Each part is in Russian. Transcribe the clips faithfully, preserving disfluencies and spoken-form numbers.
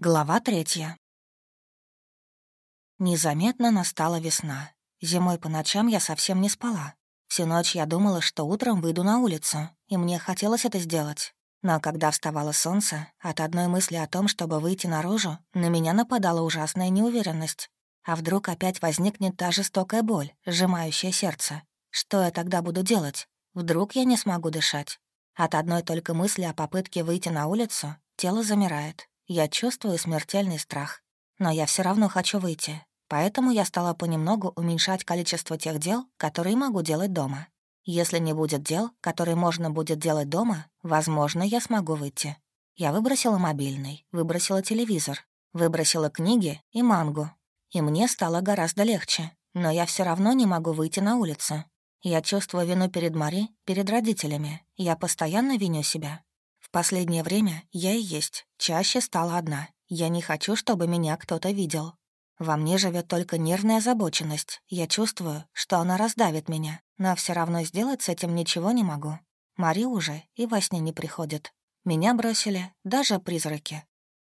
Глава третья. Незаметно настала весна. Зимой по ночам я совсем не спала. Всю ночь я думала, что утром выйду на улицу, и мне хотелось это сделать. Но когда вставало солнце, от одной мысли о том, чтобы выйти наружу, на меня нападала ужасная неуверенность. А вдруг опять возникнет та жестокая боль, сжимающая сердце? Что я тогда буду делать? Вдруг я не смогу дышать? От одной только мысли о попытке выйти на улицу тело замирает. Я чувствую смертельный страх. Но я все равно хочу выйти. Поэтому я стала понемногу уменьшать количество тех дел, которые могу делать дома. Если не будет дел, которые можно будет делать дома, возможно, я смогу выйти. Я выбросила мобильный, выбросила телевизор, выбросила книги и мангу. И мне стало гораздо легче. Но я все равно не могу выйти на улицу. Я чувствую вину перед Мари, перед родителями. Я постоянно виню себя. В последнее время я и есть, чаще стала одна. Я не хочу, чтобы меня кто-то видел. Во мне живет только нервная озабоченность. Я чувствую, что она раздавит меня, но все равно сделать с этим ничего не могу. Мари уже и во сне не приходит. Меня бросили даже призраки.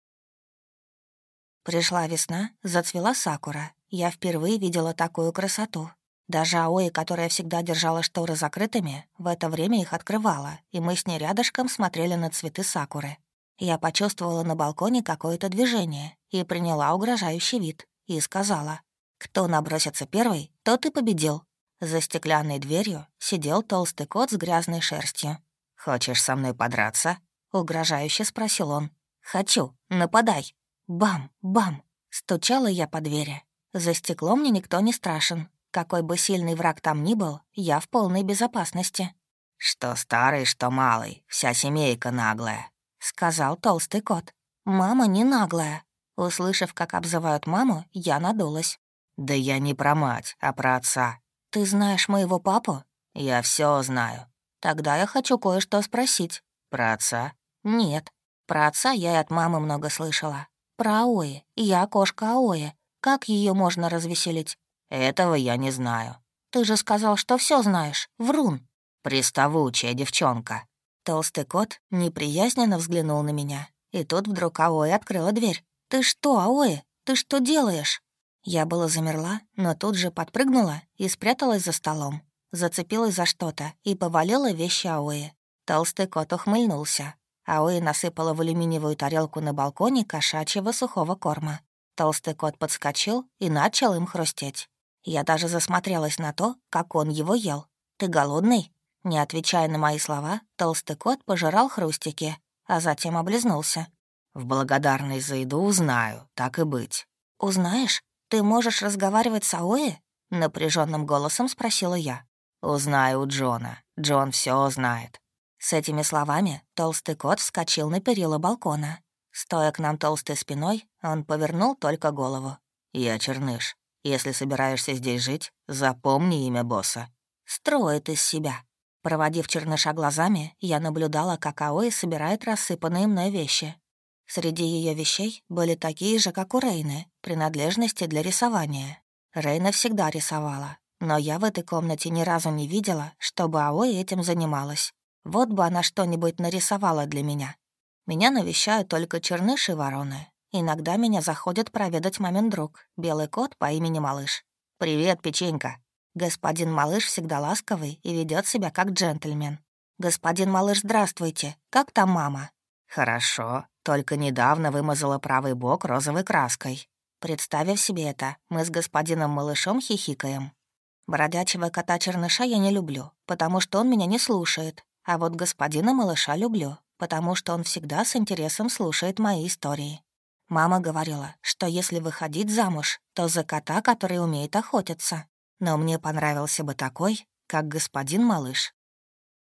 Пришла весна, зацвела сакура. Я впервые видела такую красоту. Даже Аои, которая всегда держала шторы закрытыми, в это время их открывала, и мы с ней рядышком смотрели на цветы сакуры. Я почувствовала на балконе какое-то движение и приняла угрожающий вид, и сказала: «Кто набросится первый, тот и победил». За стеклянной дверью сидел толстый кот с грязной шерстью. «Хочешь со мной подраться?» — угрожающе спросил он. «Хочу, нападай». Бам, бам. Стучала я по двери. За стеклом мне никто не страшен. Какой бы сильный враг там ни был, я в полной безопасности. «Что старый, что малый, вся семейка наглая», — сказал толстый кот. «Мама не наглая». Услышав, как обзывают маму, я надулась. «Да я не про мать, а про отца». «Ты знаешь моего папу?» «Я все знаю». «Тогда я хочу кое-что спросить». «Про отца?» «Нет. Про отца я и от мамы много слышала. Про Аои. Я кошка Аои. Как ее можно развеселить?» «Этого я не знаю». «Ты же сказал, что все знаешь. Врун». «Приставучая девчонка». Толстый кот неприязненно взглянул на меня. И тут вдруг Аои открыла дверь. «Ты что, Аои? Ты что делаешь?» Я была замерла, но тут же подпрыгнула и спряталась за столом. Зацепилась за что-то и повалила вещи Аои. Толстый кот ухмыльнулся. Аои насыпала в алюминиевую тарелку на балконе кошачьего сухого корма. Толстый кот подскочил и начал им хрустеть. Я даже засмотрелась на то, как он его ел. «Ты голодный?» Не отвечая на мои слова, толстый кот пожирал хрустики, а затем облизнулся. «В благодарность за еду узнаю, так и быть». «Узнаешь? Ты можешь разговаривать с Аои?» — напряженным голосом спросила я. «Узнаю у Джона. Джон все знает». С этими словами толстый кот вскочил на перила балкона. Стоя к нам толстой спиной, он повернул только голову. «Я Черныш. Если собираешься здесь жить, запомни имя босса». «Строит из себя». Проводив Черныша глазами, я наблюдала, как Аои собирает рассыпанные мной вещи. Среди ее вещей были такие же, как у Рейны, принадлежности для рисования. Рейна всегда рисовала, но я в этой комнате ни разу не видела, чтобы Аои этим занималась. Вот бы она что-нибудь нарисовала для меня. Меня навещают только Черныш и вороны. Иногда меня заходит проведать мамин друг, белый кот по имени Малыш. «Привет, печенька». Господин Малыш всегда ласковый и ведет себя как джентльмен. «Господин Малыш, здравствуйте. Как там мама?» «Хорошо, только недавно вымазала правый бок розовой краской». Представив себе это, мы с господином Малышом хихикаем. Бродячего кота Черныша я не люблю, потому что он меня не слушает. А вот господина Малыша люблю, потому что он всегда с интересом слушает мои истории. Мама говорила, что если выходить замуж, то за кота, который умеет охотиться. Но мне понравился бы такой, как господин Малыш.